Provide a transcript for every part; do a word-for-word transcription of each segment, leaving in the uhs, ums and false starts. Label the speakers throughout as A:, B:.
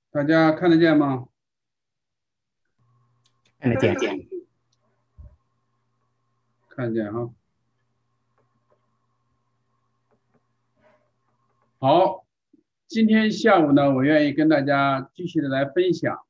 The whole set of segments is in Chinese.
A: 大家看得见吗？
B: 看得见。
A: 看得见哈。好，今天下午呢，我愿意跟大家继续的来分享，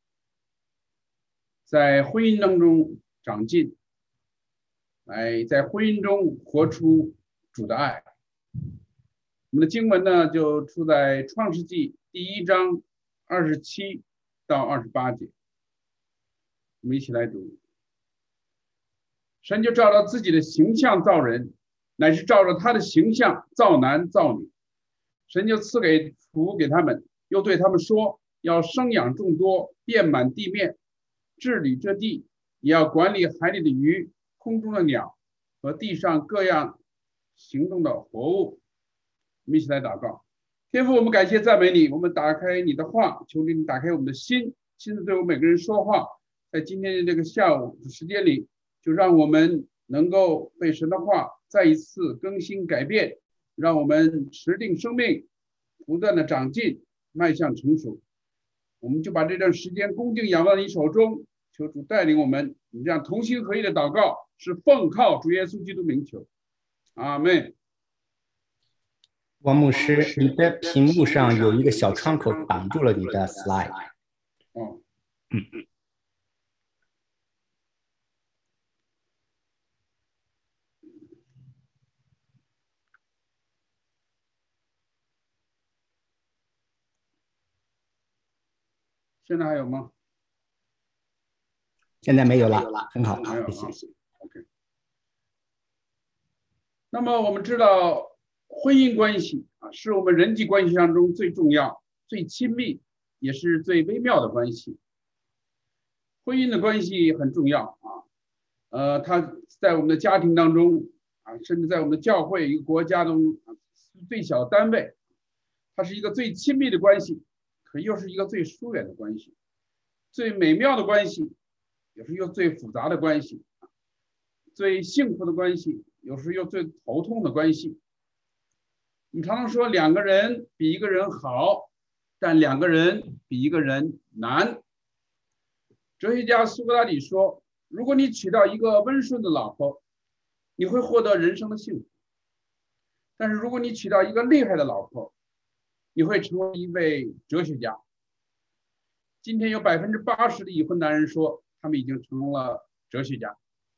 A: 在婚姻当中长进，来在婚姻中活出主的爱。我们的经文呢，就出在创世纪第一章二十七到二十八节，我们一起来读。神就照着自己的形象造人，乃是照着他的形象造男造女。神就赐给福给他们，又对他们说：要生养众多，遍满地面，治理这地，也要管理海里的鱼、空中的鸟和地上各样行动的活物。我们一起来祷告。天父，我们感谢赞美你，我们打开你的话，求你打开我们的心，亲自对我们每个人说话。在今天的这个下午的时间里，就让我们能够被神的话再一次更新改变，让我们持定生命，不断的长进，迈向成熟。我们就把这段时间恭敬仰望你手中，求主带领我们，你这样同心合意的祷告，是奉靠主耶稣基督名求，阿门。
B: 王牧师，你的屏幕上有一个小窗口挡住了你的 slide。
A: 哦，
B: 嗯，
A: 现在还有吗？
B: 现在没有了，很好，
A: 没有，
B: 谢谢。
A: OK。那么我们知道，婚姻关系啊，是我们人际关系当中最重要、最亲密，也是最微妙的关系。婚姻的关系很重要啊，呃，它在我们的家庭当中啊，甚至在我们的教会一个国家中啊，最小的单位，它是一个最亲密的关系，可又是一个最疏远的关系，最美妙的关系，也是一个最复杂的关系，最幸福的关系，有时又最头痛的关系。我们常常说两个人比一个人好，但两个人比一个人难。哲学家苏格拉底说，如果你娶到一个温顺的老婆，你会获得人生的幸福。但是如果你娶到一个厉害的老婆，你会成为一位哲学家。今天有百分之八十的已婚男人说，他们已经成了哲学家。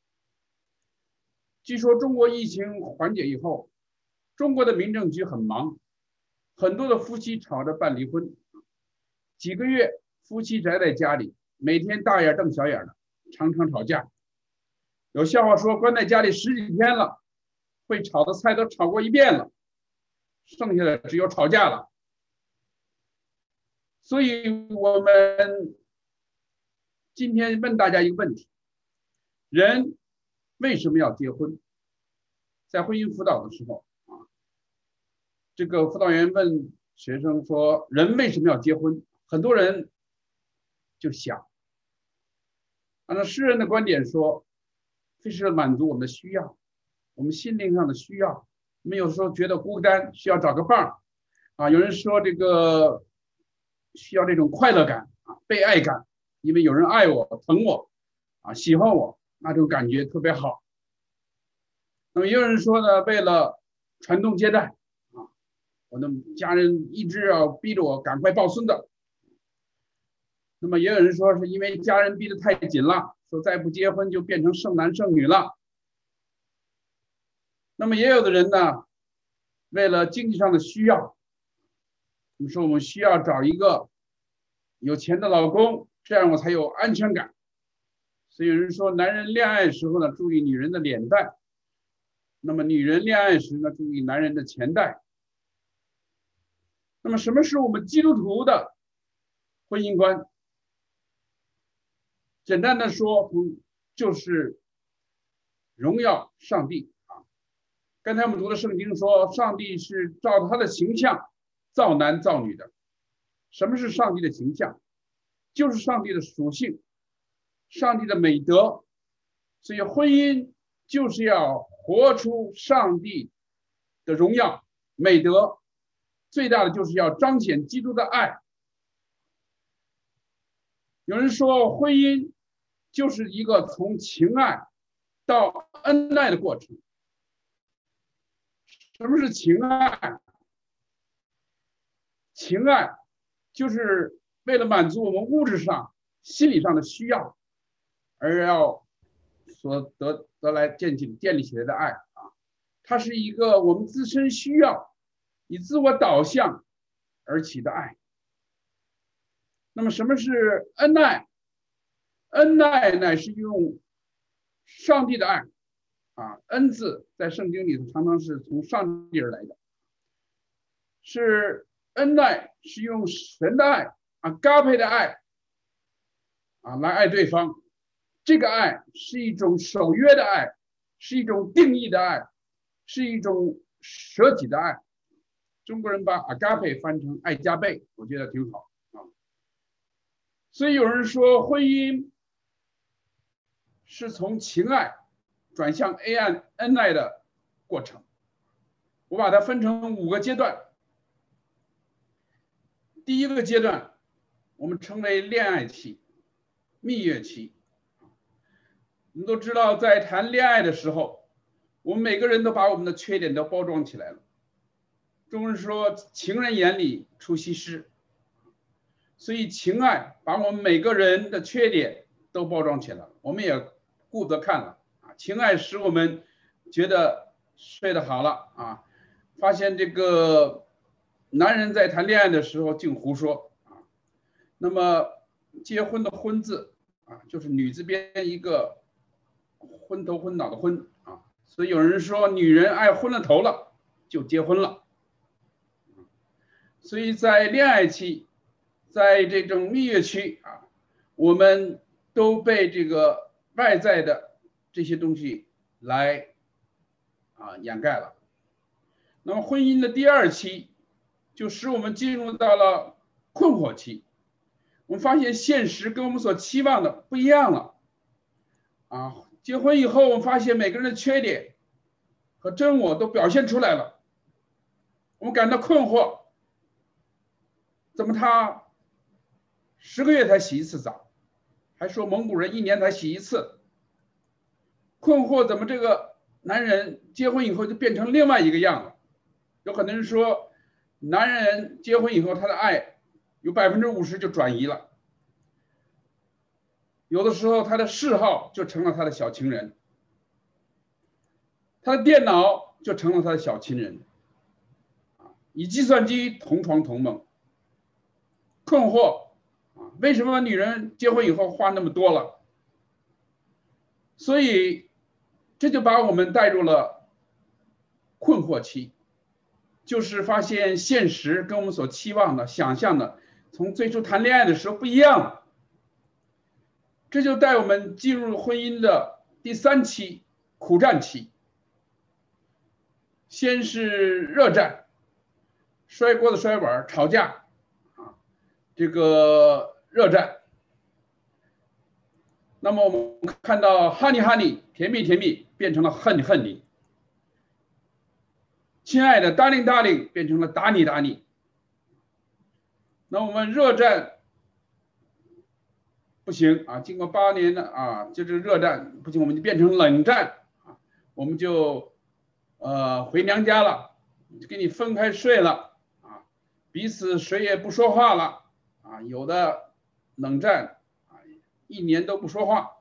A: 据说中国疫情缓解以后，中国的民政局很忙，很多的夫妻吵着办离婚，几个月夫妻宅在家里，每天大眼瞪小眼的，常常吵架。有笑话说，关在家里十几天了，会炒的菜都炒过一遍了，剩下的只有吵架了。所以我们今天问大家一个问题：人为什么要结婚？在婚姻辅导的时候啊，这个辅导员问学生说：人为什么要结婚？很多人就想，按照诗人的观点说，这是满足我们的需要，我们心灵上的需要。我们有时候觉得孤单，需要找个伴儿啊。有人说这个需要这种快乐感啊，被爱感，因为有人爱我、疼我啊，喜欢我，那种感觉特别好。那么也有人说呢，为了传宗接代啊，我的家人一直要逼着我赶快抱孙子。那么也有人说是因为家人逼得太紧了，说再不结婚就变成剩男剩女了。那么也有的人呢，为了经济上的需要，我们说我们需要找一个有钱的老公，这样我才有安全感。所以有人说，男人恋爱时候呢，注意女人的脸蛋；那么女人恋爱时呢，注意男人的钱袋。那么什么是我们基督徒的婚姻观？简单的说，就是荣耀上帝啊。刚才我们读的圣经说，上帝是照他的形象造男造女的。什么是上帝的形象？就是上帝的属性，上帝的美德。所以婚姻就是要活出上帝的荣耀美德，最大的就是要彰显基督的爱。 有人说婚姻就是一个从情爱到恩爱的过程。什么是情爱？情爱就是为了满足我们物质上、心理上的需要，而要所得得来建起建立起来的爱啊，它是一个我们自身需要，以自我导向而起的爱。那么什么是恩爱？恩爱乃是用上帝的爱啊，恩字在圣经里头常常是从上帝而来的，是恩爱是用神的爱啊，嘎配的爱啊来爱对方。这个爱是一种守约的爱，是一种定义的爱，是一种舍己的爱。中国人把 agape 翻成爱加倍，我觉得挺好啊。所以有人说婚姻是从情爱转向恩恩爱的过程。我把它分成五个阶段。第一个阶段我们称为恋爱期、蜜月期。我们都知道，在谈恋爱的时候，我们每个人都把我们的缺点都包装起来了。中国人说情人眼里出西施，所以情爱把我们每个人的缺点都包装起来了，我们也顾不得看了啊。情爱使我们觉得睡得好了啊，发现这个男人在谈恋爱的时候净胡说啊。那么结婚的婚字啊，就是女字边一个昏头昏脑的昏啊，所以有人说女人爱昏了头了就结婚了。所以在恋爱期，在这种蜜月期啊，我们都被这个外在的这些东西来啊掩盖了。那么婚姻的第二期，就使我们进入到了困惑期。我们发现现实跟我们所期望的不一样了啊！结婚以后，我们发现每个人的缺点和真我都表现出来了，我们感到困惑。怎么他十个月才洗一次澡，还说蒙古人一年才洗一次？困惑怎么这个男人结婚以后就变成另外一个样了？有很多人说，男人结婚以后他的爱有百分之五十就转移了，有的时候他的嗜好就成了他的小情人，他的电脑就成了他的小情人，以计算机同床同梦。困惑啊，为什么女人结婚以后话那么多了？所以这就把我们带入了困惑期，就是发现现实跟我们所期望的、想象的，从最初谈恋爱的时候不一样了。这就带我们进入婚姻的第三期，苦战期。先是热战，摔锅子、摔碗、吵架。这个热战，那么我们看到 honey honey 甜蜜甜蜜变成了恨你恨你，亲爱的 darling darling 变成了打你打你。那我们热战不行啊，经过八年的啊，就这个热战不行，我们就变成冷战啊，我们就呃回娘家了，就给你分开睡了啊，彼此谁也不说话了。啊，有的冷战啊，一年都不说话，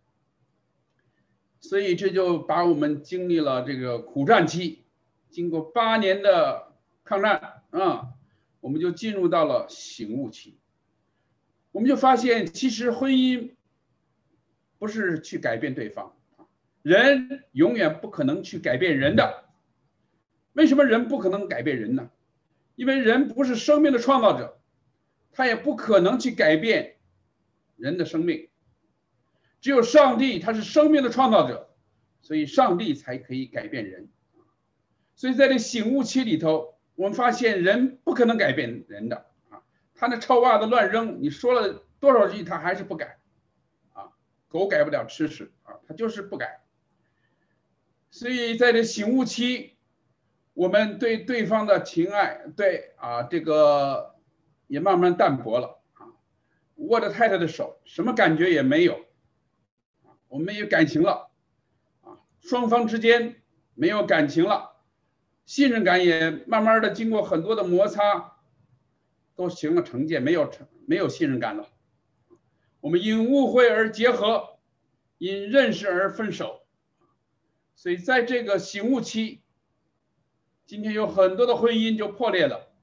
A: 所以这就把我们经历了这个苦战期。经过八年的抗战啊，我们就进入到了醒悟期。我们就发现，其实婚姻不是去改变对方，人永远不可能去改变人的。为什么人不可能改变人呢？因为人不是生命的创造者。他也不可能去改变人的生命，只有上帝，他是生命的创造者，所以上帝才可以改变人。所以在这醒悟期里头，我们发现人不可能改变人的啊，他那臭袜子乱扔，你说了多少句他还是不改啊，狗改不了吃屎啊，他就是不改。所以在这醒悟期，我们对对方的情爱，对啊这个。也慢慢淡薄了啊， 握着太太的手，什么感觉也没有，我们没有感情了，啊，双方之间没有感情了，信任感也慢慢的经过很多的摩擦，都形了成见，没有成没有信任感了。我们因误会而结合，因认识而分手，所以在这个醒悟期，今天有很多的婚姻就破裂了。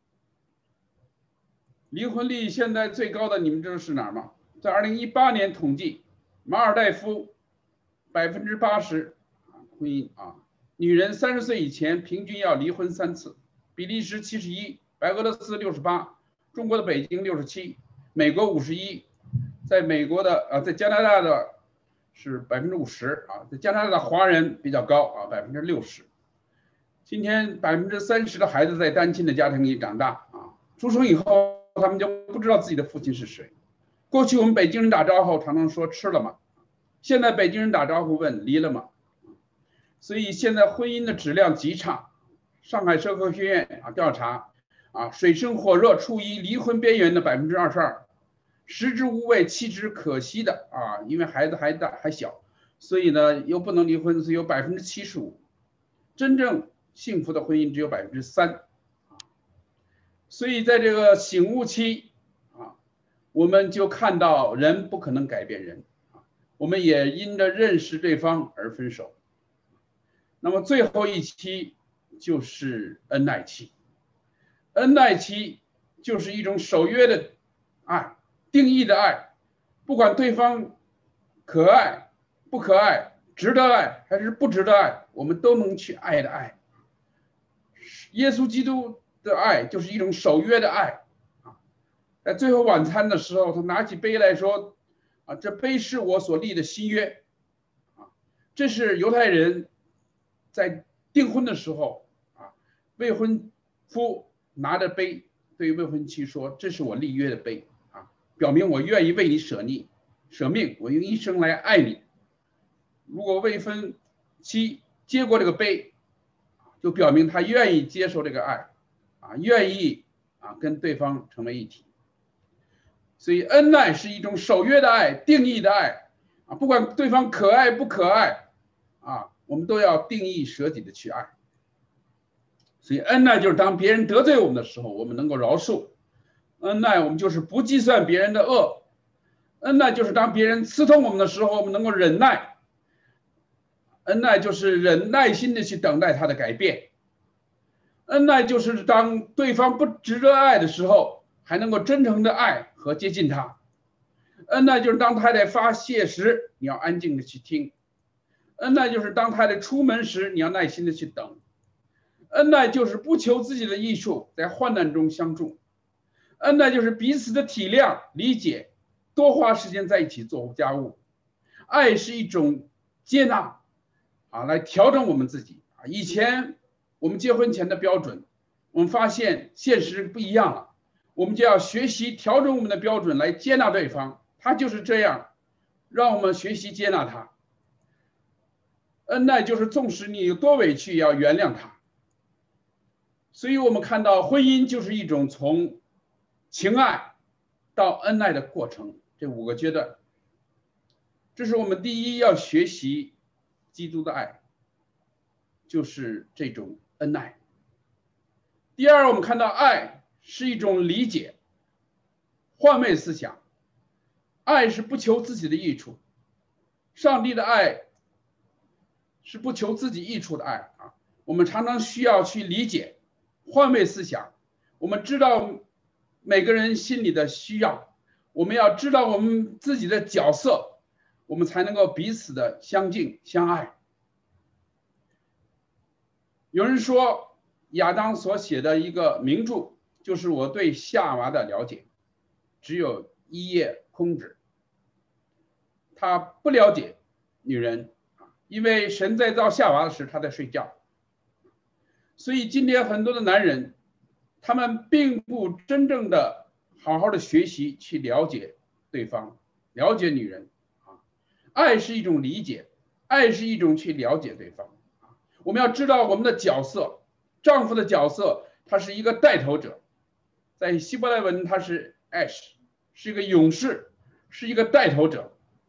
A: 离婚率现在最高的，你们知道是哪儿吗？在二零一八年统计，马尔代夫百分之八十婚姻啊，女人三十岁以前平均要离婚三次，比利时七十一，白俄罗斯六十八，中国的北京六十七，美国五十一，在美国的啊，在加拿大的是百分之五十啊，在加拿大的华人比较高啊，百分之六十。今天百分之三十的孩子在单亲的家庭里长大啊，出生以后他们就不知道自己的父亲是谁。过去我们北京人打招呼常常说吃了吗？现在北京人打招呼问离了吗？所以现在婚姻的质量极差。上海社科学院啊调查啊，水深火热处于离婚边缘的百分之二十二，食之无味弃之可惜的啊，因为孩子还大还小，所以呢又不能离婚，所以有百分之七十五，真正幸福的婚姻只有百分之三。所以在这个醒悟期啊，我们就看到人不可能改变人啊，我们也因着认识对方而分手。那么最后一期就是恩爱期，恩爱期就是一种守约的爱，定义的爱，不管对方可爱不可爱，值得爱还是不值得爱，我们都能去爱的爱。耶稣基督的爱就是一种守约的爱啊，在最后晚餐的时候，他拿起杯来说啊，这杯是我所立的新约啊，这是犹太人在订婚的时候啊，未婚夫拿着杯对未婚妻说，这是我立约的杯啊，表明我愿意为你舍命舍命，我用一生来爱你。如果未婚妻接过这个杯，就表明他愿意接受这个爱啊，愿意啊跟对方成为一体。所以恩爱是一种守约的爱，定义的爱啊，不管对方可爱不可爱啊，我们都要定义舍己的去爱。所以恩爱就是当别人得罪我们的时候，我们能够饶恕；恩爱我们就是不计算别人的恶；恩爱就是当别人刺痛我们的时候，我们能够忍耐；恩爱就是忍耐心的去等待他的改变；恩爱就是当对方不值得爱的时候，还能够真诚的爱和接近他；恩爱就是当太太发泄时，你要安静的去听；恩爱就是当太太出门时，你要耐心的去等；恩爱就是不求自己的益处，在患难中相助；恩爱就是彼此的体谅理解，多花时间在一起做家务。爱是一种接纳啊，来调整我们自己啊。以前我们结婚前的标准，我们发现现实不一样了，我们就要学习调整我们的标准来接纳对方，他就是这样，让我们学习接纳他。恩爱就是纵使你有多委屈，也要原谅他。所以我们看到婚姻就是一种从情爱到恩爱的过程，这五个阶段。这是我们第一要学习基督的爱，就是这种恩爱。第二，我们看到爱是一种理解，换位思想，爱是不求自己的益处，上帝的爱是不求自己益处的爱啊。我们常常需要去理解，换位思想，我们知道每个人心里的需要，我们要知道我们自己的角色，我们才能够彼此的相敬相爱。有人说亚当所写的一个名著就是我对夏娃的了解，只有一页空纸。他不了解女人，因为神在造夏娃时他在睡觉。所以今天很多的男人，他们并不真正的好好的学习去了解对方，了解女人啊。爱是一种理解，爱是一种去了解对方啊。我们要知道我们的角色，丈夫的角色他是一个带头者，在希伯来文他是 ash， 是一个勇士，是一个带头者。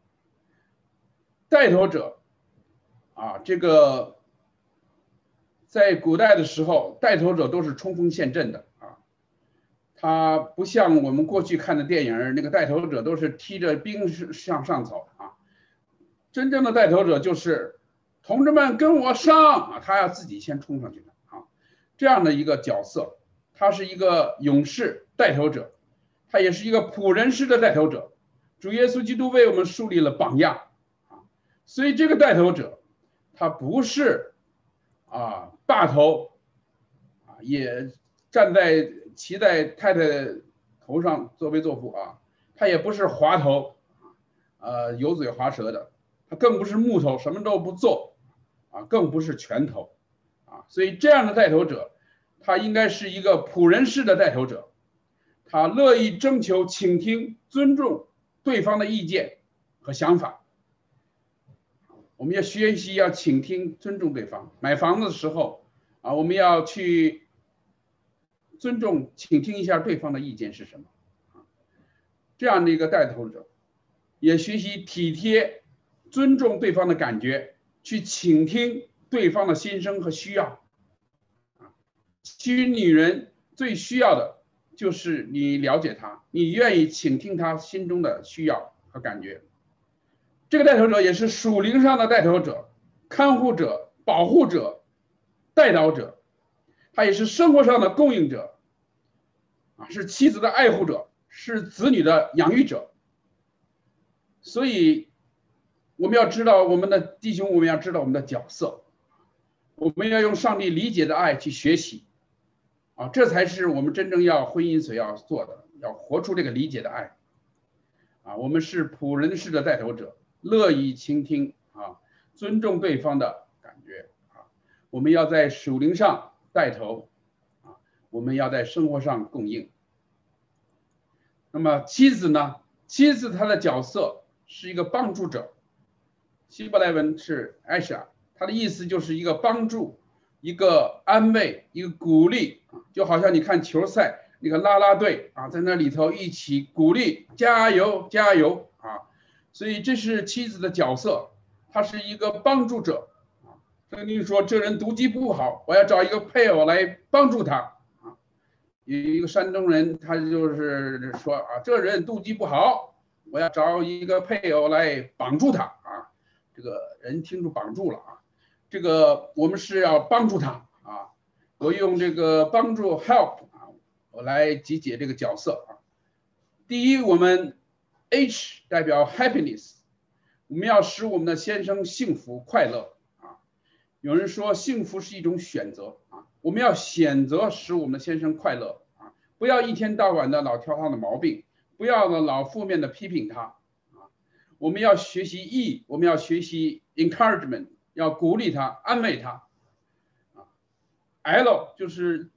A: 带头者啊，这个在古代的时候，带头者都是冲锋陷阵的啊。他不像我们过去看的电影，那个带头者都是踢着兵向上走啊。真正的带头者就是同志们跟我上啊，他要自己先冲上去的啊。这样的一个角色，他是一个勇士带头者，他也是一个仆人式的带头者。主耶稣基督为我们树立了榜样啊，所以这个带头者，他不是啊霸头啊，也站在骑在太太头上作威作福啊，他也不是滑头，呃油嘴滑舌的，他更不是木头什么都不做啊，更不是拳头啊，所以这样的带头者，他应该是一个仆人式的带头者，他乐意征求、倾听、尊重对方的意见和想法。我们要学习，要倾听、尊重对方。买房子的时候啊，我们要去尊重、倾听一下对方的意见是什么。这样的一个带头者，也学习体贴、尊重对方的感觉，去倾听对方的心声和需要。其实女人最需要的就是你了解她，你愿意倾听她心中的需要和感觉。这个带头者也是属灵上的带头者、看护者、保护者、带导者，他也是生活上的供应者，啊，是妻子的爱护者，是子女的养育者。所以，我们要知道我们的弟兄，我们要知道我们的角色，我们要用上帝理解的爱去学习，啊，这才是我们真正要婚姻所要做的，要活出这个理解的爱。啊，我们是仆人式的带头者。乐意倾听啊，尊重对方的感觉啊，我们要在属灵上带头啊，我们要在生活上供应。那么妻子呢？妻子她的角色是一个帮助者，希伯来文是 Asha， 它的意思就是一个帮助、一个安慰、一个鼓励啊，就好像你看球赛那个啦啦队啊，在那里头一起鼓励，加油加油啊。所以这是妻子的角色，她是一个帮助者啊。圣经说这人读机不好，我要找一个配偶来帮助他啊。有一个山东人，他就是说啊，这人读机不好，我要找一个配偶来帮助他啊。这个人听出帮助了啊，这个我们是要帮助他啊。我用这个帮助 help 啊，我来集结这个角色啊。第一，我们H 代表 happiness， 我们要使我们的先生幸福快乐啊。有人说幸福是一种选择啊，我们要选择使我们的先生快乐啊，不要一天到晚的老挑他的毛病，不要呢老负面的批评他啊。我们要学习 E， 我们要学习 encouragement， 要鼓励他、安慰他啊。L 就是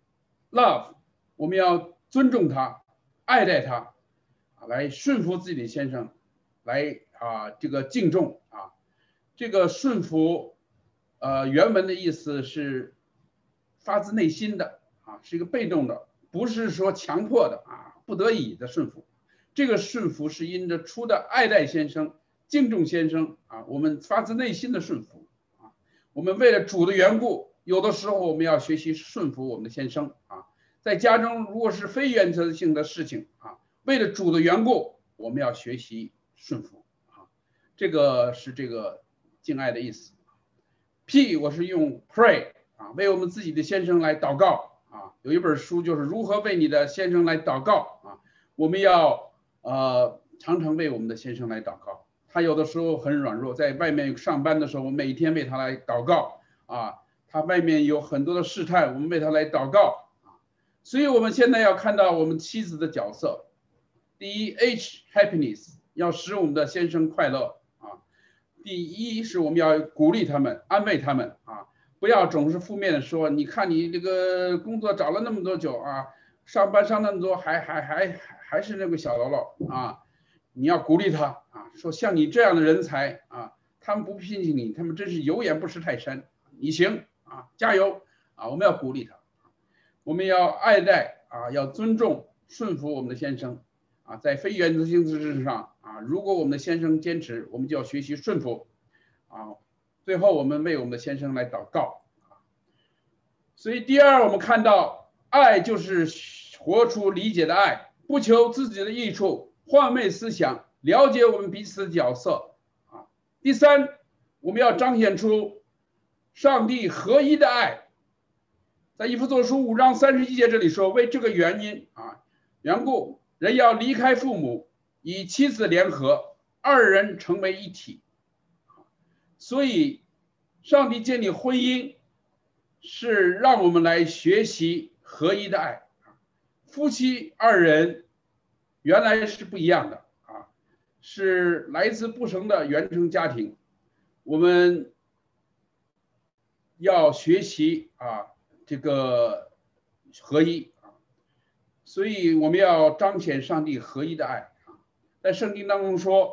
A: love， 我们要尊重他、爱戴他。来顺服自己的先生，来啊这个敬重啊，这个顺服，呃原文的意思是发自内心的啊，是一个被动的，不是说强迫的啊，不得已的顺服。这个顺服是因着出的爱戴先生、敬重先生啊，我们发自内心的顺服啊。我们为了主的缘故，有的时候我们要学习顺服我们的先生啊。在家中如果是非原则性的事情啊，为了主的缘故，我们要学习顺服啊，这个是这个敬爱的意思。P 我是用 pray 啊，为我们自己的先生来祷告啊。有一本书就是如何为你的先生来祷告啊。我们要呃常常为我们的先生来祷告。他有的时候很软弱，在外面上班的时候，我每天为他来祷告啊。他外面有很多的试探，我们为他来祷告啊。所以我们现在要看到我们妻子的角色。第一 H happiness 要使我们的先生快乐啊。第一是我们要鼓励他们、安慰他们啊，不要总是负面的说，你看你这个工作找了那么多久啊，上班上那么多，还还还还是那个小喽啰啊，你要鼓励他啊，说像你这样的人才啊，他们不聘请你，他们真是有眼不识泰山，你行啊，加油啊，我们要鼓励他，我们要爱戴啊，要尊重顺服我们的先生。 啊，在非原则性之事上啊，如果我们的先生坚持，我们就要学习顺服啊。最后，我们为我们的先生来祷告啊。所以，第二，我们看到爱就是活出理解的爱，不求自己的益处，换位思想，了解我们彼此的角色啊。第三，我们要彰显出上帝合一的爱。在以弗所书五章三十一节这里说，为这个原因啊缘故，人要离开父母，与妻子联合，二人成为一体。所以，上帝建立婚姻是让我们来学习合一的爱。夫妻二人原来是不一样的啊，是来自不同的原生家庭，我们要学习啊这个合一啊，所以我们要彰显上帝合一的爱啊。在圣经当中说，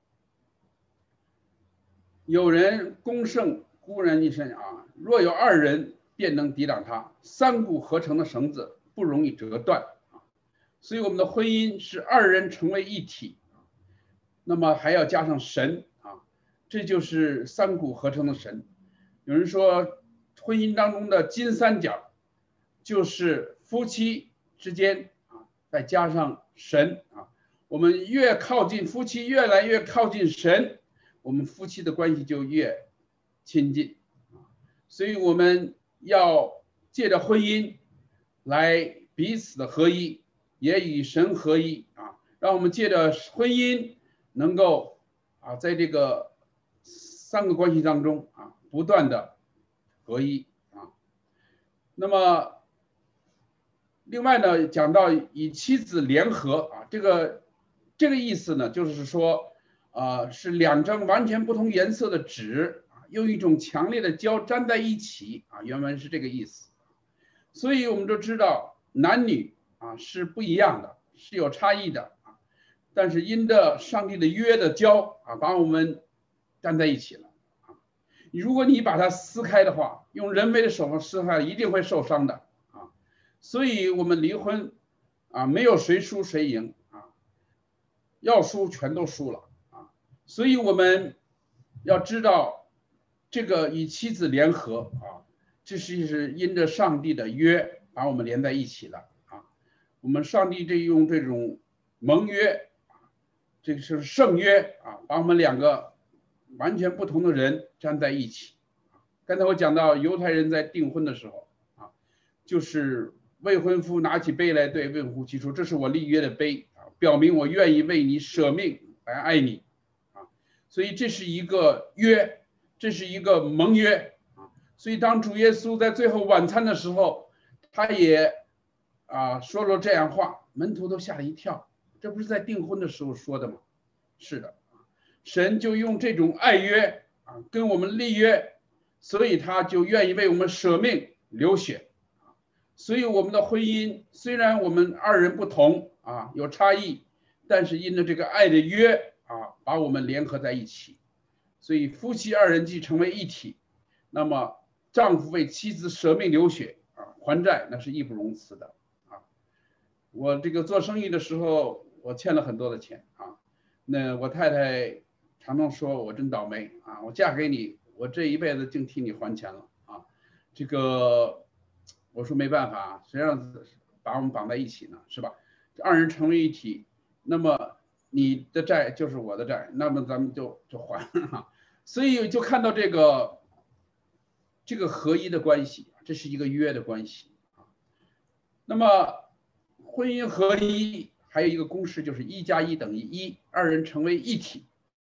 A: 有人攻胜孤人一身啊，若有二人便能抵挡他，三股合成的绳子不容易折断啊。所以我们的婚姻是二人成为一体，那么还要加上神啊，这就是三股合成的神。有人说，婚姻当中的金三角就是夫妻之间啊，再加上神啊，我们越靠近夫妻，越来越靠近神，我们夫妻的关系就越亲近啊。所以我们要借着婚姻来彼此的合一，也与神合一啊，让我们借着婚姻能够啊，在这个三个关系当中啊，不断的合一啊。那么，另外呢，讲到与妻子联合啊，这个这个意思呢，就是说，啊，是两张完全不同颜色的纸啊，用一种强烈的胶粘在一起啊，原文是这个意思。所以我们都知道，男女啊是不一样的，是有差异的啊，但是因着上帝的约的胶啊，把我们粘在一起了啊。如果你把它撕开的话，用人为的手法撕开，一定会受伤的啊。所以我们离婚啊，没有谁输谁赢啊，要输全都输了啊。所以我们要知道，这个与妻子联合啊，这是因着上帝的约把我们连在一起了啊。我们上帝这用这种盟约，这个是圣约啊，把我们两个完全不同的人站在一起。刚才我讲到犹太人在订婚的时候啊，就是未婚夫拿起杯来对未婚夫提出，这是我立约的杯啊，表明我愿意为你舍命来爱你啊。所以这是一个约，这是一个盟约啊。所以当主耶稣在最后晚餐的时候，他也啊说了这样话，门徒都吓了一跳，这不是在订婚的时候说的吗？是的，神就用这种爱约啊跟我们立约。所以他就愿意为我们舍命流血，所以我们的婚姻虽然我们二人不同啊，有差异，但是因着这个爱的约啊，把我们联合在一起。所以夫妻二人既成为一体，那么丈夫为妻子舍命流血啊，还债那是义不容辞的啊。我这个做生意的时候，我欠了很多的钱啊，那我太太常常说我真倒霉啊，我嫁给你。我这一辈子净替你还钱了啊！这个我说没办法，谁让把我们绑在一起呢？是吧？这二人成为一体，那么你的债就是我的债，那么咱们就就还了。所以就看到这个这个合一的关系，这是一个约的关系啊。那么婚姻合一还有一个公式，就是一加一等于一，二人成为一体，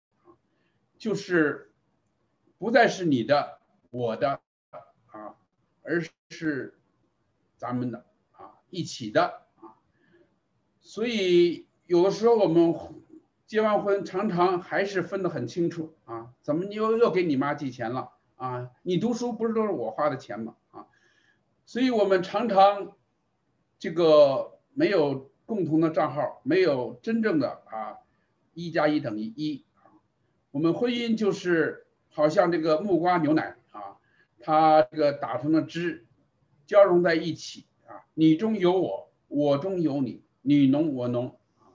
A: 就是不再是你的我的啊，而是咱们的啊，一起的啊。所以有的时候我们结完婚，常常还是分得很清楚啊，怎么你又又给你妈寄钱了啊？你读书不是都是我花的钱吗？啊，所以我们常常这个没有共同的账号，没有真正的啊一加一等于一啊。我们婚姻就是好像这个木瓜牛奶啊，它这个打成了汁，交融在一起啊，你中有我，我中有你，你浓我浓啊，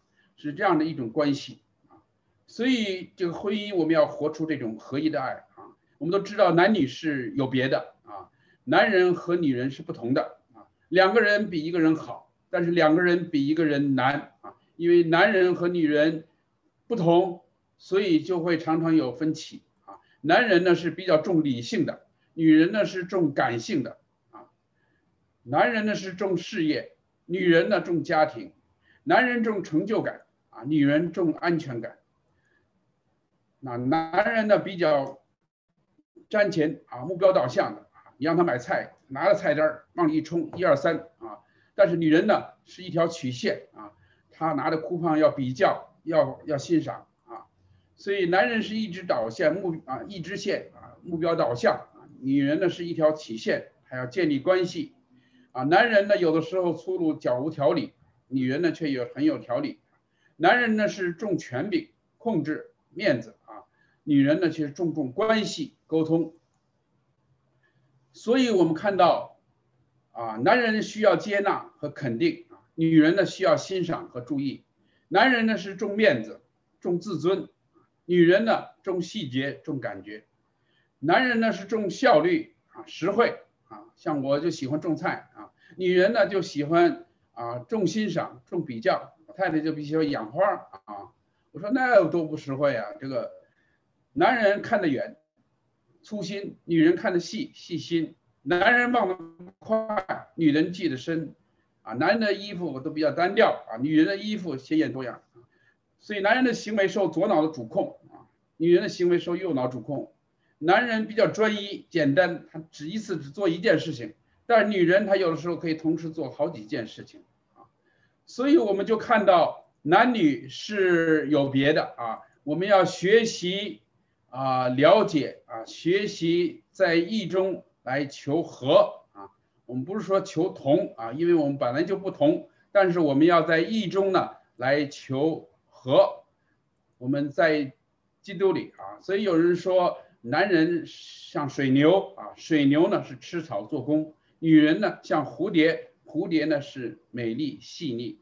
A: 是这样的一种关系啊。所以这个婚姻我们要活出这种合一的爱啊。我们都知道男女是有别的啊，男人和女人是不同的啊，两个人比一个人好，但是两个人比一个人难啊，因为男人和女人不同，所以就会常常有分歧啊。男人呢是比较重理性的，女人呢是重感性的啊。男人呢是重事业，女人呢重家庭。男人重成就感啊，女人重安全感。那男人呢比较瞻前啊，目标导向的啊，你让他买菜，拿着菜单往里一冲，一二三啊。但是女人呢是一条曲线啊，她拿着酷胖要比较，要要欣赏啊。所以男人是一直导线目啊，一直线啊，目标导向啊。女人呢是一条曲线，还要建立关系啊。男人呢有的时候粗鲁脚无条理，女人呢却有很有条理。男人呢是重权柄、控制、面子啊，女人呢却重重关系、沟通。所以我们看到啊，男人需要接纳和肯定啊，女人呢需要欣赏和注意。男人呢是重面子、重自尊，女人呢重细节、重感觉。男人呢是重效率啊、实惠啊，像我就喜欢种菜啊，女人呢就喜欢啊重欣赏、重比较。我太太就必须要养花啊，我说那有多不实惠啊！这个男人看得远，粗心；女人看得细，细心。男人忘得快，女人记得深啊。男人的衣服都比较单调啊，女人的衣服鲜艳多样。所以男人的行为受左脑的主控啊，女人的行为受右脑主控。男人比较专一简单，他只一次只做一件事情，但是女人她有的时候可以同时做好几件事情啊。所以我们就看到男女是有别的啊，我们要学习啊，了解啊，学习在义中来求和啊。我们不是说求同啊，因为我们本来就不同，但是我们要在义中呢来求和。我们在基督里啊，所以有人说男人像水牛啊，水牛呢是吃草做工；女人呢像蝴蝶，蝴蝶呢是美丽细腻。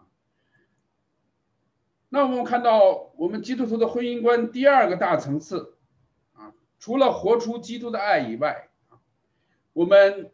A: 那我们看到我们基督徒的婚姻观第二个大层次啊，除了活出基督的爱以外，我们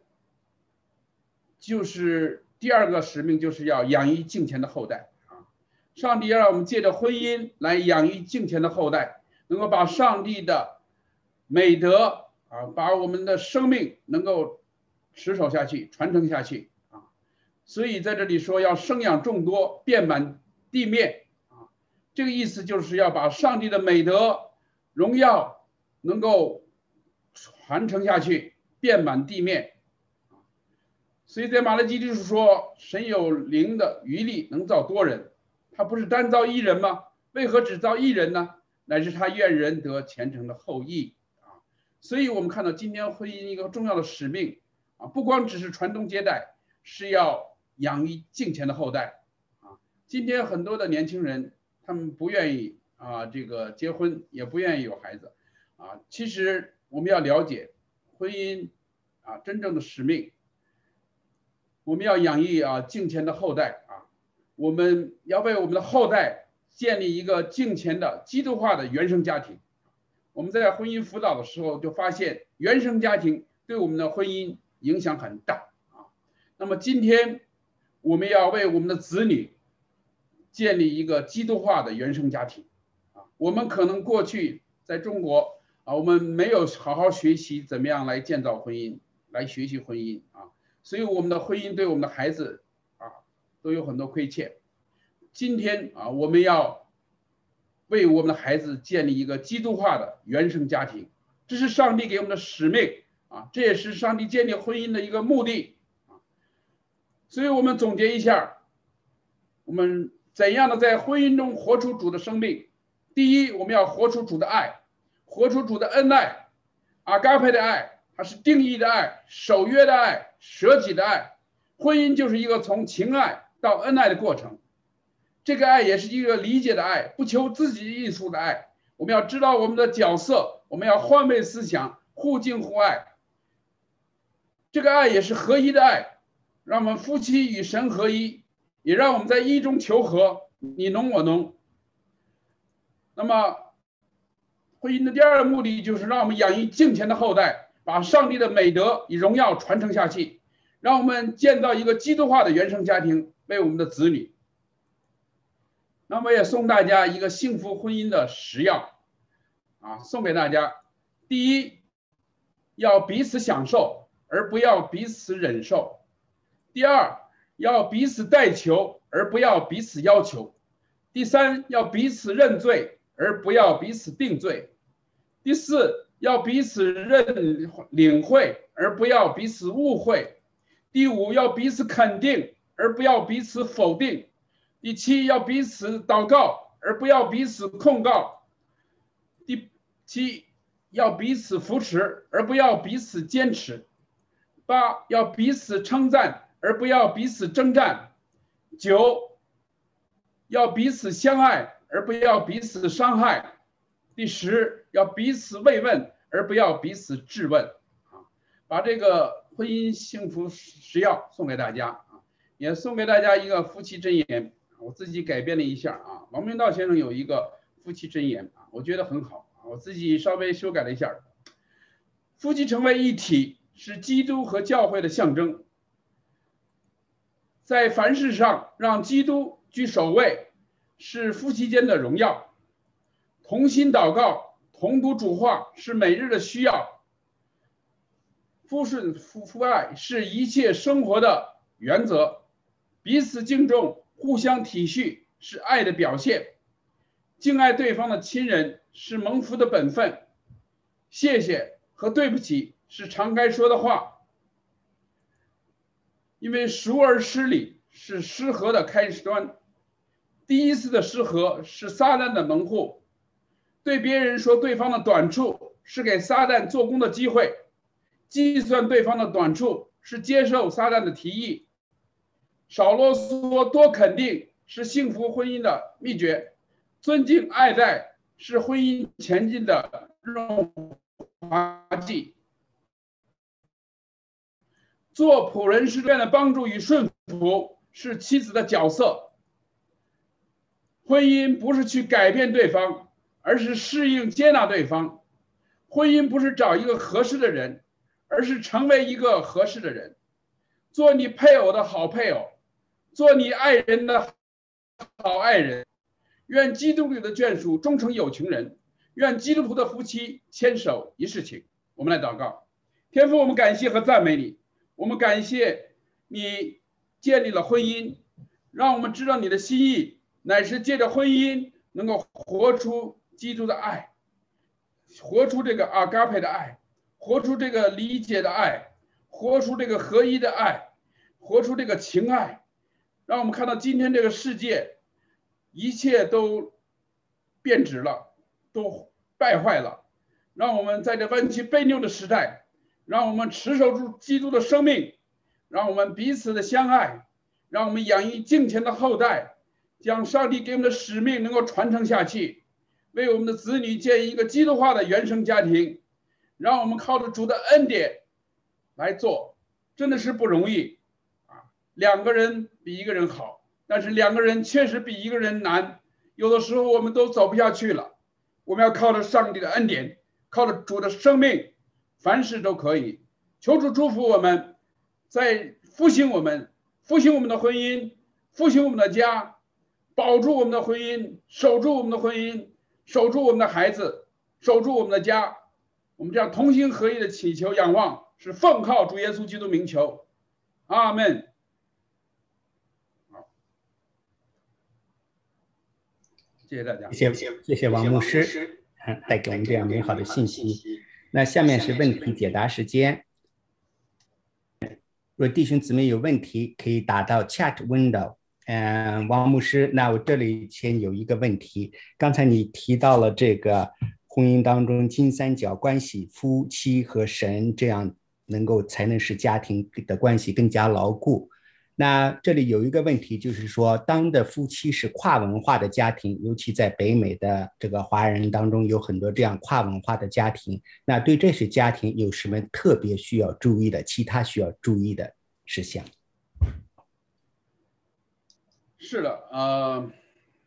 A: 就是第二个使命，就是要养育敬虔的后代啊。上帝要让我们借着婚姻来养育敬虔的后代，能够把上帝的美德啊，把我们的生命能够持守下去，传承下去啊。所以在这里说要生养众多，遍满地面啊，这个意思就是要把上帝的美德、荣耀能够传承下去，遍满地面。所以在马拉基就是说，神有灵的余力能造多人，他不是单造一人吗？为何只造一人呢？乃是他愿人得虔诚的后裔啊。所以我们看到今天婚姻一个重要的使命啊，不光只是传宗接代，是要养育敬虔的后代啊。今天很多的年轻人他们不愿意啊这个结婚，也不愿意有孩子啊。其实我们要了解婚姻啊真正的使命。我们要养育啊敬虔的后代啊，我们要为我们的后代建立一个敬虔的基督化的原生家庭。我们在婚姻辅导的时候就发现，原生家庭对我们的婚姻影响很大啊。那么今天我们要为我们的子女建立一个基督化的原生家庭啊。我们可能过去在中国啊，我们没有好好学习怎么样来建造婚姻，来学习婚姻啊。所以我们的婚姻对我们的孩子啊都有很多亏欠。今天啊，我们要为我们的孩子建立一个基督化的原生家庭，这是上帝给我们的使命啊，这也是上帝建立婚姻的一个目的啊。所以我们总结一下，我们怎样的在婚姻中活出主的生命。第一，我们要活出主的爱，活出主的恩爱，阿嘎佩的爱，它是定义的爱，守约的爱，舍己的爱。婚姻就是一个从情爱到恩爱的过程，这个爱也是一个理解的爱，不求自己益处的爱。我们要知道我们的角色，我们要换位思想，互敬互爱。这个爱也是合一的爱，让我们夫妻与神合一，也让我们在一中求和， 你侬我侬。那么，婚姻的第二个目的就是让我们养育敬虔的后代，把上帝的美德与荣耀传承下去，让我们建造一个基督化的原生家庭，为我们的子女。那么也送大家一个幸福婚姻的十要啊，送给大家。第一，要彼此享受，而不要彼此忍受。第二，要彼此代求，而不要彼此要求。第三，要彼此认罪，而不要彼此定罪。第四，要彼此认领会，而不要彼此误会。第五，要彼此肯定，而不要彼此否定。第七，要彼此祷告，而不要彼此控告。第七，要彼此扶持，而不要彼此坚持。八，要彼此称赞，而不要彼此征战。九，要彼此相爱，而不要彼此伤害。第十，要彼此慰问，而不要彼此质问。啊，把这个婚姻幸福十要送给大家啊，也送给大家一个夫妻箴言。我自己改编了一下啊，王明道先生有一个夫妻箴言啊，我觉得很好啊，我自己稍微修改了一下。夫妻成为一体，是基督和教会的象征。在凡事上让基督居首位，是夫妻间的荣耀。同心祷告，同读主话，是每日的需要。夫顺夫妇爱，是一切生活的原则。彼此敬重，互相体恤，是爱的表现。敬爱对方的亲人，是蒙福的本分。谢谢和对不起是常该说的话。因为熟而失礼是失和的开始端。第一次的失和是撒旦的门户。对别人说对方的短处，是给撒旦做工的机会。计算对方的短处，是接受撒旦的提议。少啰嗦多肯定，是幸福婚姻的秘诀。尊敬爱戴，是婚姻前进的润滑剂。做仆人是对的帮助与顺服，是妻子的角色。婚姻不是去改变对方，而是适应接纳对方。婚姻不是找一个合适的人，而是成为一个合适的人。做你配偶的好配偶，做你爱人的好爱人。愿基督里的眷属终成有情人，愿基督徒的夫妻牵手一世情。我们来祷告。天父，我们感谢和赞美你，我们感谢你建立了婚姻，让我们知道你的心意乃是借着婚姻能够活出基督的爱，活出这个阿嘎佩的爱，活出这个理解的爱，活出这个合一的爱，活出这个情爱。让我们看到今天这个世界一切都变质了，都败坏了。让我们在这弯曲悖拗的时代，让我们持守住基督的生命，让我们彼此的相爱，让我们养育敬虔的后代，将上帝给我们的使命能够传承下去，为我们的子女建一个基督化的原生家庭。让我们靠着主的恩典来做，真的是不容易啊！两个人比一个人好，但是两个人确实比一个人难。有的时候我们都走不下去了，我们要靠着上帝的恩典，靠着主的生命，凡事都可以。求主祝福我们，在复兴我们，复兴我们的婚姻，复兴我们的家，保住我们的婚姻，守住我们的婚姻，守住我们的孩子，守住我们的家。我们这样同心合意的祈求仰望，是奉靠主耶稣基督名求，阿们。好，谢谢大家。
B: 谢谢谢谢王牧师，嗯，带给我们这样美好的信息。那下面是问题解答时间。若弟兄姊妹有问题，可以打到 chat window。嗯，王牧师，那我这里先有一个问题。刚才你提到了这个婚姻当中金三角关系，夫妻和神，这样能够才能使家庭的关系更加牢固。那这里有一个问题，就是说当的夫妻是跨文化的家庭，尤其在北美的这个华人当中有很多这样跨文化的家庭，那对这些家庭有什么特别需要注意的，其他需要注意的事项？
A: 是的，呃，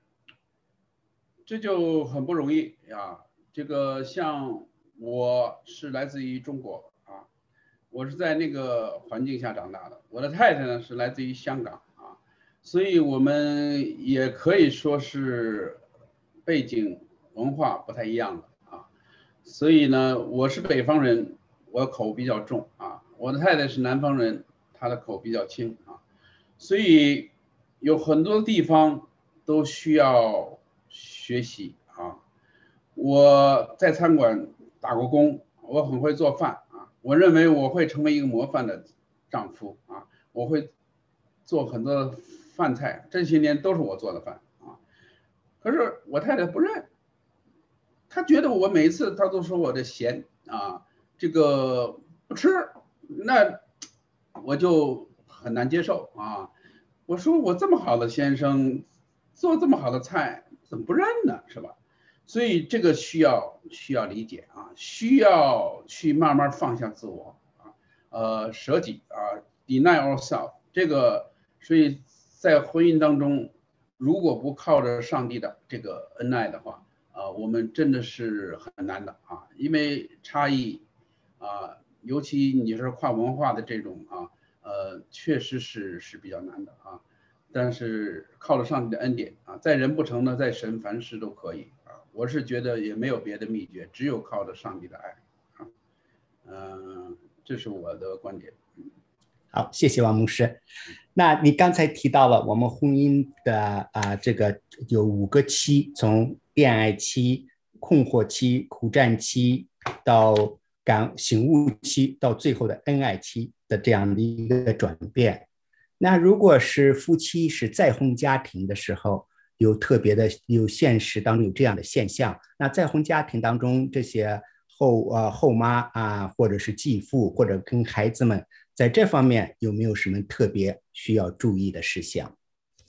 A: 这就很不容易呀。这个像我是来自于中国啊，我是在那个环境下长大的。我的太太呢是来自于香港啊，所以我们也可以说是背景文化不太一样的啊。所以呢，我是北方人，我口比较重啊。我的太太是南方人，她的口比较轻啊。所以有很多地方都需要学习啊。我在餐馆打过工，我很会做饭啊。我认为我会成为一个模范的丈夫啊。我会做很多饭菜，这些年都是我做的饭啊。可是我太太不认，她觉得我每一次她都说我的咸啊，这个不吃，那我就很难接受啊。我说我这么好的先生，做这么好的菜，怎么不认呢？是吧？所以这个需要需要理解啊，需要去慢慢放下自我啊，呃，舍己啊，deny ourselves。这个，所以在婚姻当中，如果不靠着上帝的这个恩爱的话，呃，我们真的是很难的啊，因为差异啊，尤其你是跨文化的这种啊。呃，确实是是比较难的啊，但是靠着上帝的恩典啊，在人不成呢，在神凡事都可以啊。我是觉得也没有别的秘诀，只有靠着上帝的爱啊。嗯，这是我的观点。
B: 好，谢谢王牧师。那你刚才提到了我们婚姻的啊、呃，这个有五个期，从恋爱期、困惑期、苦战期到感醒悟期，到最后的恩爱期的这样的一个转变。那如果是夫妻是再婚家庭的时候，有特别的有现实当中有这样的现象，那再婚家庭当中这些后呃后妈啊，或者是继父，或者跟孩子们。在这方面有没有什么特别需要注意的事项？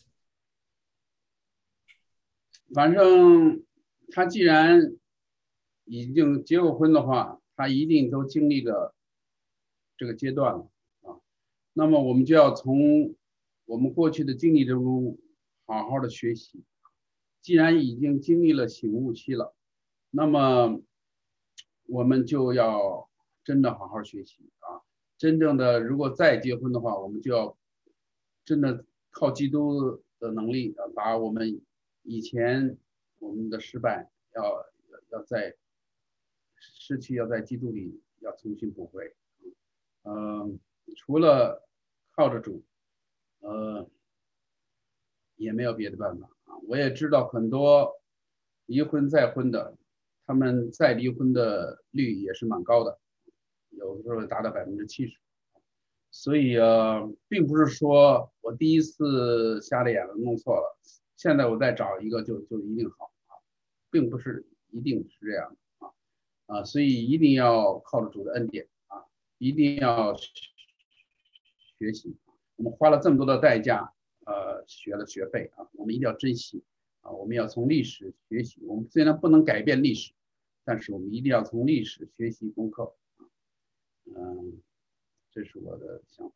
A: 反正他既然已经结过婚的话，他一定都经历了这个阶段了啊。那么我们就要从我们过去的经历中好好的学习。既然已经经历了醒悟期了，那么我们就要真的好好学习啊！真正的，如果再结婚的话，我们就要真的靠基督的能力啊，把我们以前我们的失败要要在失去，要在基督里要重新补回。嗯、呃，除了靠着主，呃，也没有别的办法啊。我也知道很多离婚再婚的，他们再离婚的率也是蛮高的，有的时候达到百分之七十。所以呃，并不是说我第一次瞎了眼了弄错了，现在我再找一个就就一定好啊，并不是一定是这样的啊啊，所以一定要靠着主的恩典啊，一定要学习。我们花了这么多的代价，呃，学了学费啊，我们一定要珍惜啊，我们要从历史学习。我们虽然不能改变历史，但是我们一定要从历史学习功课啊，嗯，这是我的想法。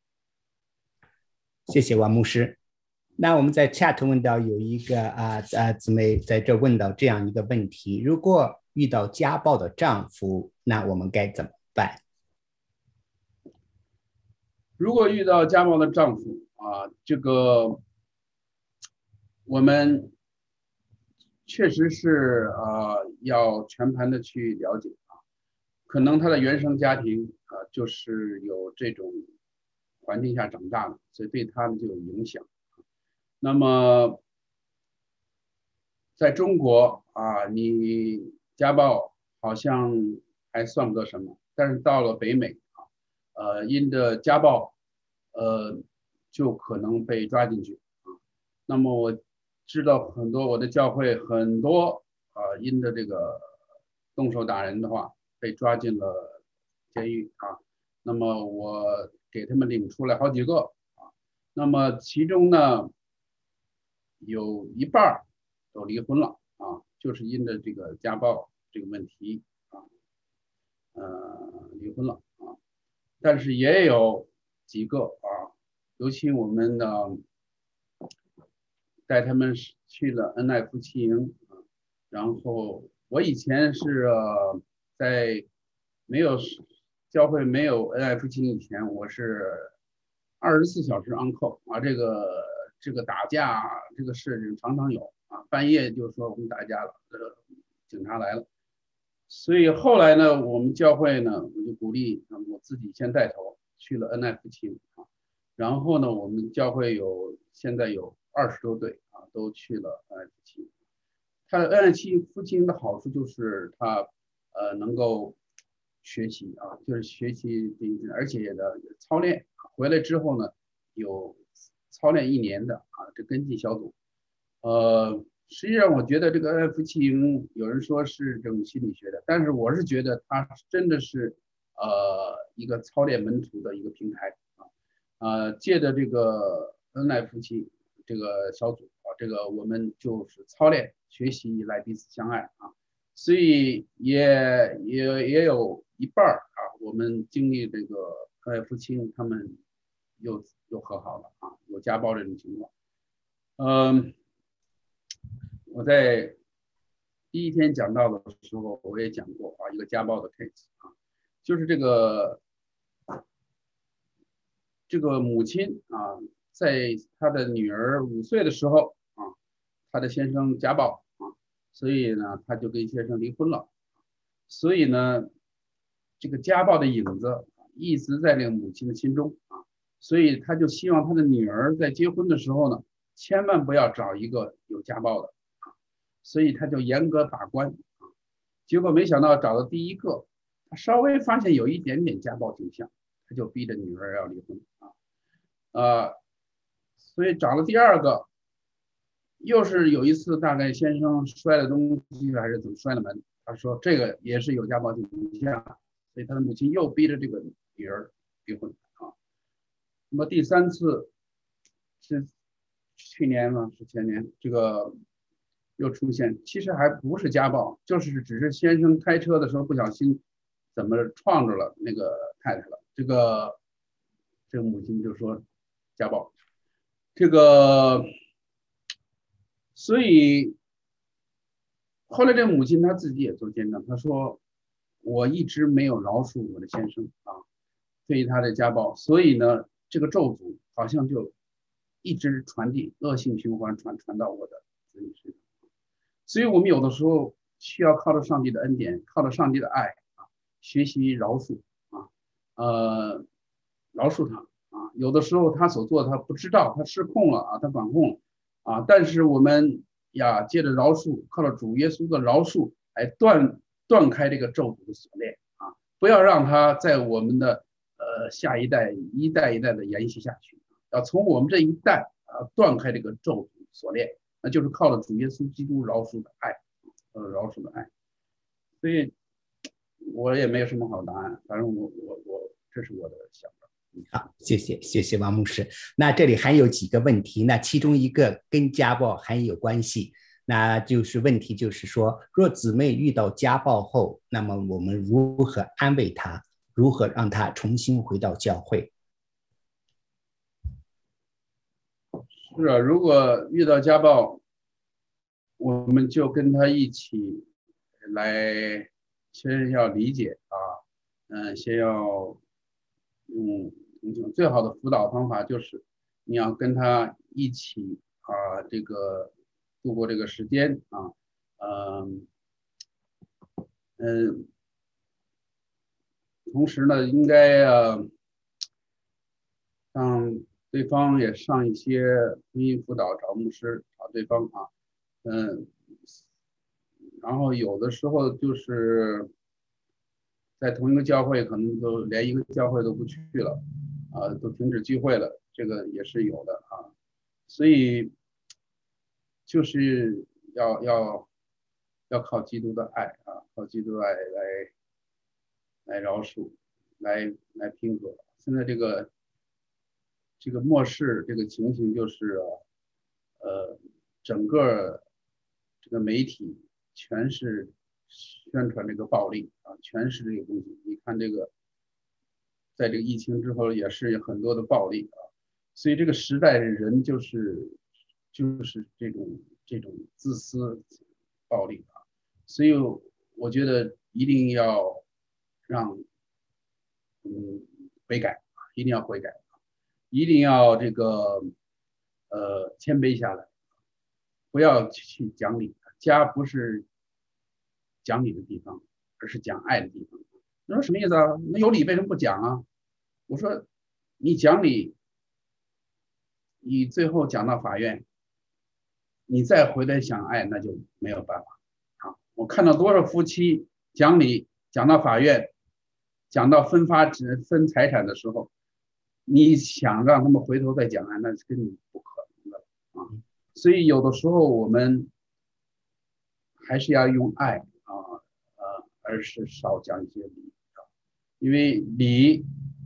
B: 谢谢王牧师。那我们在 chat 问到有一个啊啊姊妹在这问到这样一个问题：如果遇到家暴的丈夫，那我们该怎么办？
A: 如果遇到家暴的丈夫啊，这个我们确实是呃要全盘的去了解啊，可能他的原生家庭啊就是有这种环境下长大的，所以对他们就有影响。那么在中国啊，你家暴好像还算不得什么，但是到了北美啊，呃，因着家暴，呃，就可能被抓进去啊。那么我知道很多我的教会很多啊，因着这个动手打人的话，被抓进了监狱啊。那么我给他们领出来好几个啊。那么其中呢，有一半都离婚了啊，就是因着这个家暴这个问题啊，呃，离婚了啊。但是也有几个啊，尤其我们呢带他们去了恩爱夫妻营啊， 然后我以前是、呃、在没有教会没有 N F 七以前，我是二十四小时 on call 啊，这个这个打架这个事情常常有啊，半夜就说我们打架了，呃，警察来了。所以后来呢，我们教会呢，我就鼓励我自己先带头去了 N F 七啊，然后呢，我们教会有现在有二十多队啊，都去了 N F 七。它的 N F 七夫妻的好处就是它呃能够学习啊，就是学习，而且呢操练回来之后呢，有操练一年的啊，这跟进小组。呃，实际上我觉得这个 N F 七有人说是这种心理学的，但是我是觉得它真的是呃一个操练门徒的一个平台啊，呃，借着这个 N F 七这个小组啊，这个我们就是操练学习来彼此相爱啊，所以也也也有一半啊，我们经历这个 N F 七他们又又和好了啊，有家暴这种情况，嗯。我在第一天讲到的时候，我也讲过啊，一个家暴的 case 啊，就是这个这个母亲啊，在她的女儿五岁的时候啊，她的先生家暴啊，所以呢，她就跟先生离婚了。所以呢，这个家暴的影子一直在那个母亲的心中啊，所以她就希望她的女儿在结婚的时候呢，千万不要找一个有家暴的。所以他就严格把关啊，结果没想到找到第一个，他稍微发现有一点点家暴倾向，他就逼着女儿要离婚啊，呃，所以找了第二个，又是有一次大概先生摔了东西还是怎么摔了门，他说这个也是有家暴倾向，所以他的母亲又逼着这个女儿离婚啊。那么第三次是去年吗？是前年这个。又出现，其实还不是家暴，就是只是先生开车的时候不小心怎么撞着了那个太太了。这个这个母亲就说家暴，这个所以后来这个母亲她自己也做见证，她说我一直没有饶恕我的先生啊，对于他的家暴，所以呢这个咒诅好像就一直传递，恶性循环传传到我的子女身上。所以我们有的时候需要靠着上帝的恩典，靠着上帝的爱啊，学习饶恕啊，呃，饶恕他啊。有的时候他所做的他不知道，他失控了啊，他管控了啊。但是我们呀，借着饶恕，靠着主耶稣的饶恕来断断开这个咒诅的锁链啊，不要让他在我们的呃下一代一代一代的延续下去，要从我们这一代啊断开这个咒诅锁链。那就是靠了主耶稣基督饶恕的爱，呃，饶恕的爱。所以我也没有什么好答案，反正我我我这是我的想法。
B: 好，谢谢谢谢王牧师。那这里还有几个问题，那其中一个跟家暴还有关系，那就是问题就是说，若姊妹遇到家暴后，那么我们如何安慰她，如何让她重新回到教会？
A: 是啊，如果遇到家暴，我们就跟他一起来，先要理解啊，嗯，先要用用最好的辅导方法就是你要跟他一起啊，这个度过这个时间啊，嗯嗯，同时呢，应该啊让对方也上一些婚姻辅导，找牧师，找对方啊，嗯，然后有的时候就是在同一个教会，可能都连一个教会都不去了，啊，都停止聚会了，这个也是有的啊，所以就是要要要靠基督的爱啊，靠基督的爱来来饶恕，来来拼合。现在这个这个末世这个情形就是，呃，整个这个媒体全是宣传这个暴力啊，全是这个东西。你看这个，在这个疫情之后也是很多的暴力啊，所以这个时代人就是就是这种这种自私暴力啊， 所以我觉得一定要让嗯悔改，一定要悔改，一定要这个呃谦卑下来，不要去讲理。家不是讲理的地方，而是讲爱的地方。你说什么意思啊？那有理为什么不讲啊？我说你讲理，你最后讲到法院，你再回来想爱，那就没有办法啊！我看到多少夫妻讲理讲到法院，讲到分发分财产的时候，你想让他们回头再讲爱，那是根本不可能的啊！所以有的时候我们还是要用爱啊呃，而是少讲一些理啊，因为理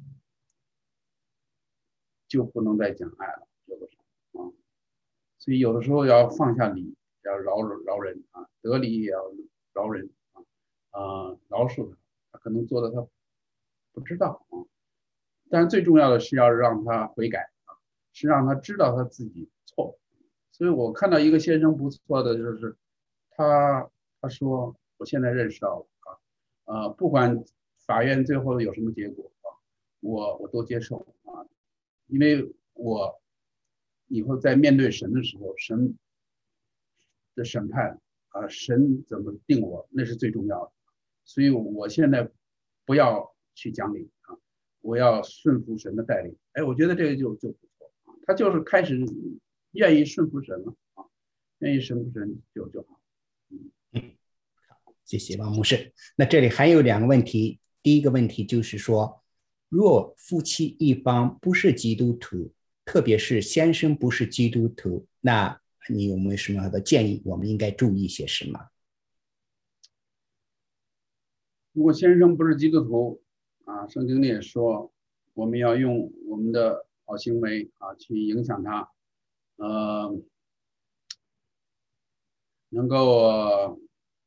A: 就不能再讲爱了，有的时候啊。所以有的时候要放下理，要饶饶人啊，得理也要饶人啊，啊，饶恕他，他可能做的他不知道啊，但是最重要的是要让他悔改啊，是让他知道他自己错。所以我看到一个先生不错的，就是他他说我现在认识到了啊，呃，不管法院最后有什么结果啊，我我都接受啊，因为我。以后在面对神的时候，神的审判啊，神怎么定我，那是最重要的。所以我现在不要去讲理啊，我要顺服神的带领。哎，我觉得这个就就不错啊，他就是开始愿意顺服神了啊，愿意顺服神就就好。
B: 嗯，谢谢王牧师。那这里还有两个问题，第一个问题就是说，若夫妻一方不是基督徒，特别是先生不是基督徒，那你有没有什么的建议？我们应该注意些什么？
A: 如果先生不是基督徒啊，圣经里也说，我们要用我们的好行为啊去影响他，呃，能够、呃、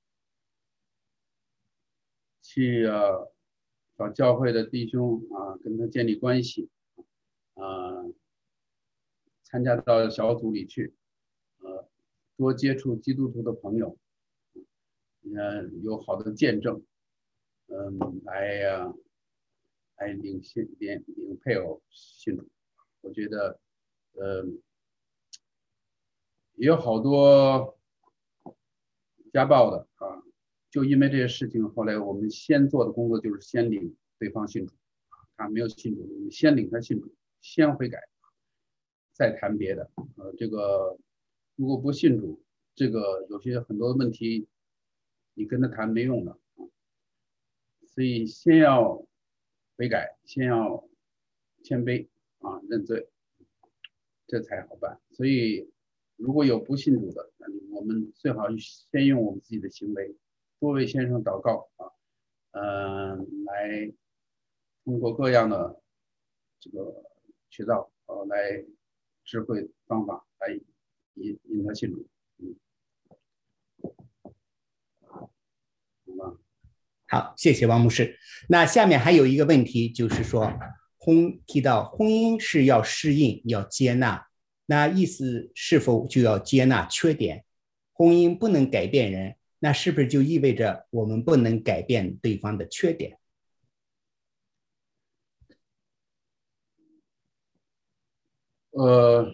A: 去呃找教会的弟兄啊，跟他建立关系，啊，参加到小组里去，呃，多接触基督徒的朋友，呃，有好的见证，嗯、呃，来呀、呃，来领信领领配偶信主。我觉得，呃，也有好多家暴的啊，就因为这些事情，后来我们先做的工作就是先领对方信主，他没有信主，我们先领他信主，先悔改，再谈别的。呃，这个如果不信主，这个有些很多问题，你跟他谈没用的啊。所以先要悔改，先要谦卑啊，认罪，这才好办。所以如果有不信主的，那我们最好先用我们自己的行为，多为先生祷告啊，嗯、呃，来通过各样的这个渠道，呃，来智慧方法来引引他信主，嗯，好吧。
B: 好，谢谢王牧师。那下面还有一个问题，就是说，婚提到婚姻是要适应，要接纳，那意思是否就要接纳缺点？婚姻不能改变人，那是不是就意味着我们不能改变对方的缺点？
A: 呃，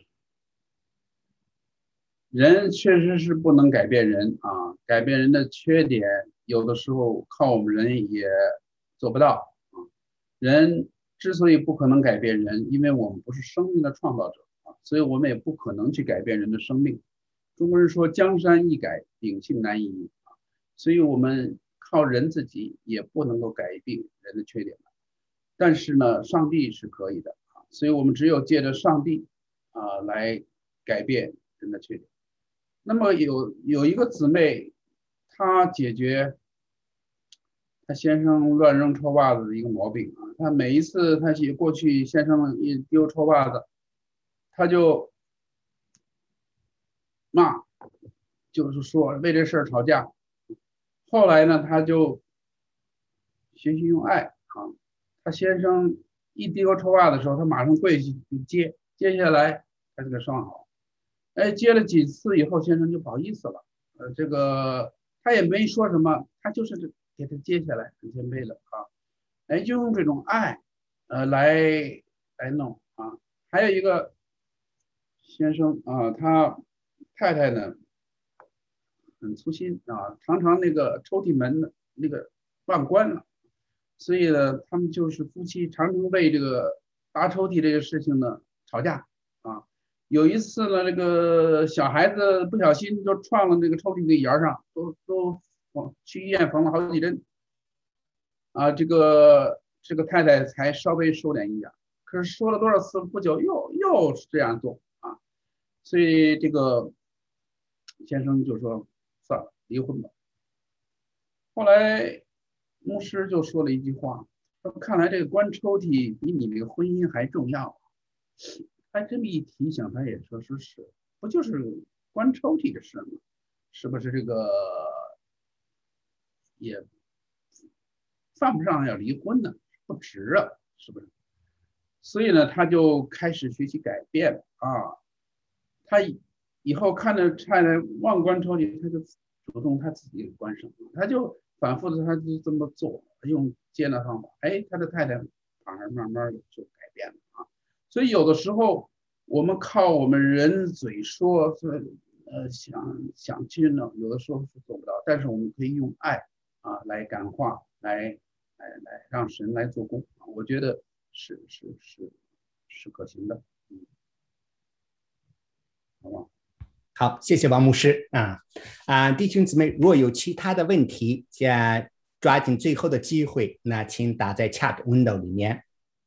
A: 人确实是不能改变人啊，改变人的缺点，有的时候靠我们人也做不到啊。人之所以不可能改变人，因为我们不是生命的创造者啊，所以我们也不可能去改变人的生命。中国人说江山易改，秉性难移啊，所以我们靠人自己也不能够改变人的缺点。但是呢，上帝是可以的啊，所以我们只有借着上帝啊来改变人的缺点。那么有有一个姊妹，她解决她先生乱扔臭袜子的一个毛病啊，她每一次她去过去先生一丢臭袜子，她就骂，就是说为这事儿吵架。后来呢，她就学习用爱啊，她先生一丢臭袜子的时候，她马上跪下去接，接下来她就给拴好。哎，接了几次以后，先生就不好意思了。呃，这个他也没说什么，他就是给他接下来，很谦卑的啊，哎，就用这种爱，呃，来来弄啊。还有一个先生啊，他太太呢很粗心啊，常常那个抽屉门那个忘关了，所以呢，他们就是夫妻常常为这个搭抽屉这个事情呢吵架啊。有一次呢，这个小孩子不小心就撞了那个抽屉的沿上，都都去医院缝了好几针啊。这个这个太太才稍微收敛一点，可是说了多少次，不久又又是这样做啊。所以这个先生就说算了，离婚吧。后来牧师就说了一句话，说看来这个关抽屉比你这个婚姻还重要。他这么一提醒，他也说是是，不就是关抽屉的事吗？是不是这个也犯不上要离婚呢？不值啊，是不是？所以呢，他就开始学习改变啊。他以后看着太太忘关抽屉，他就主动他自己关上，他就反复的他就这么做，用接纳方法，哎，他的太太反而慢慢的就改变了啊。所以有的时候我们靠我们人嘴说，呃，想想去呢，有的时候是做不到，但是我们可以用爱啊来感化，来来来让神来做工啊，我觉得是是是是可行的，嗯，好吧。
B: 好，谢谢王牧师啊啊，弟兄姊妹，若有其他的问题，先抓紧最后的机会，那请打在 chat window 里面。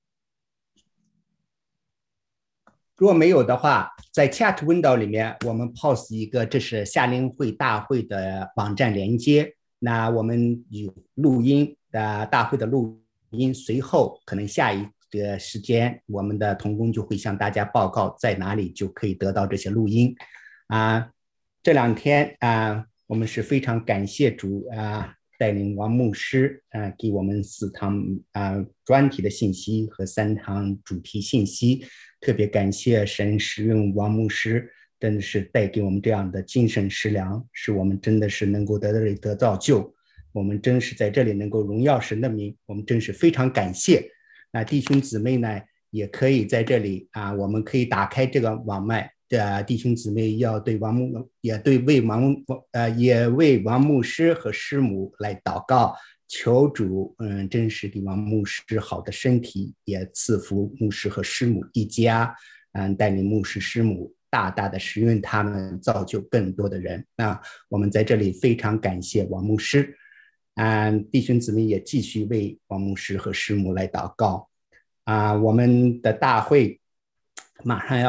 B: 如果没有的话，在 chat window 里面，我们 post 一个，这是夏令会大会的网站连接。那我们有录音的大会的录音，随后可能下一个时间，我们的同工就会向大家报告在哪里就可以得到这些录音。啊，这两天啊，我们是非常感谢主啊，带领王牧师啊，给我们四堂啊专题的信息和三堂主题信息。特别感谢神使用王牧师，真的是带给我们这样的精神食粮，使我们真的是能够在这里得造就。我们真是在这里能够荣耀神的名，我们真是非常感谢。那弟兄姊妹呢，也可以在这里啊，我们可以打开这个网麦的弟兄姊妹，要对王牧也对为王呃也为王牧师和师母来祷告。求主，嗯，真实地王牧师好的身体，也赐福牧师和师母一家，嗯，带领牧师师母大大的使用他们，造就更多的人。那我们在这里非常感谢王牧师，嗯，弟兄姊妹也继续为王牧师和师母来祷告。啊，我们的大会马上要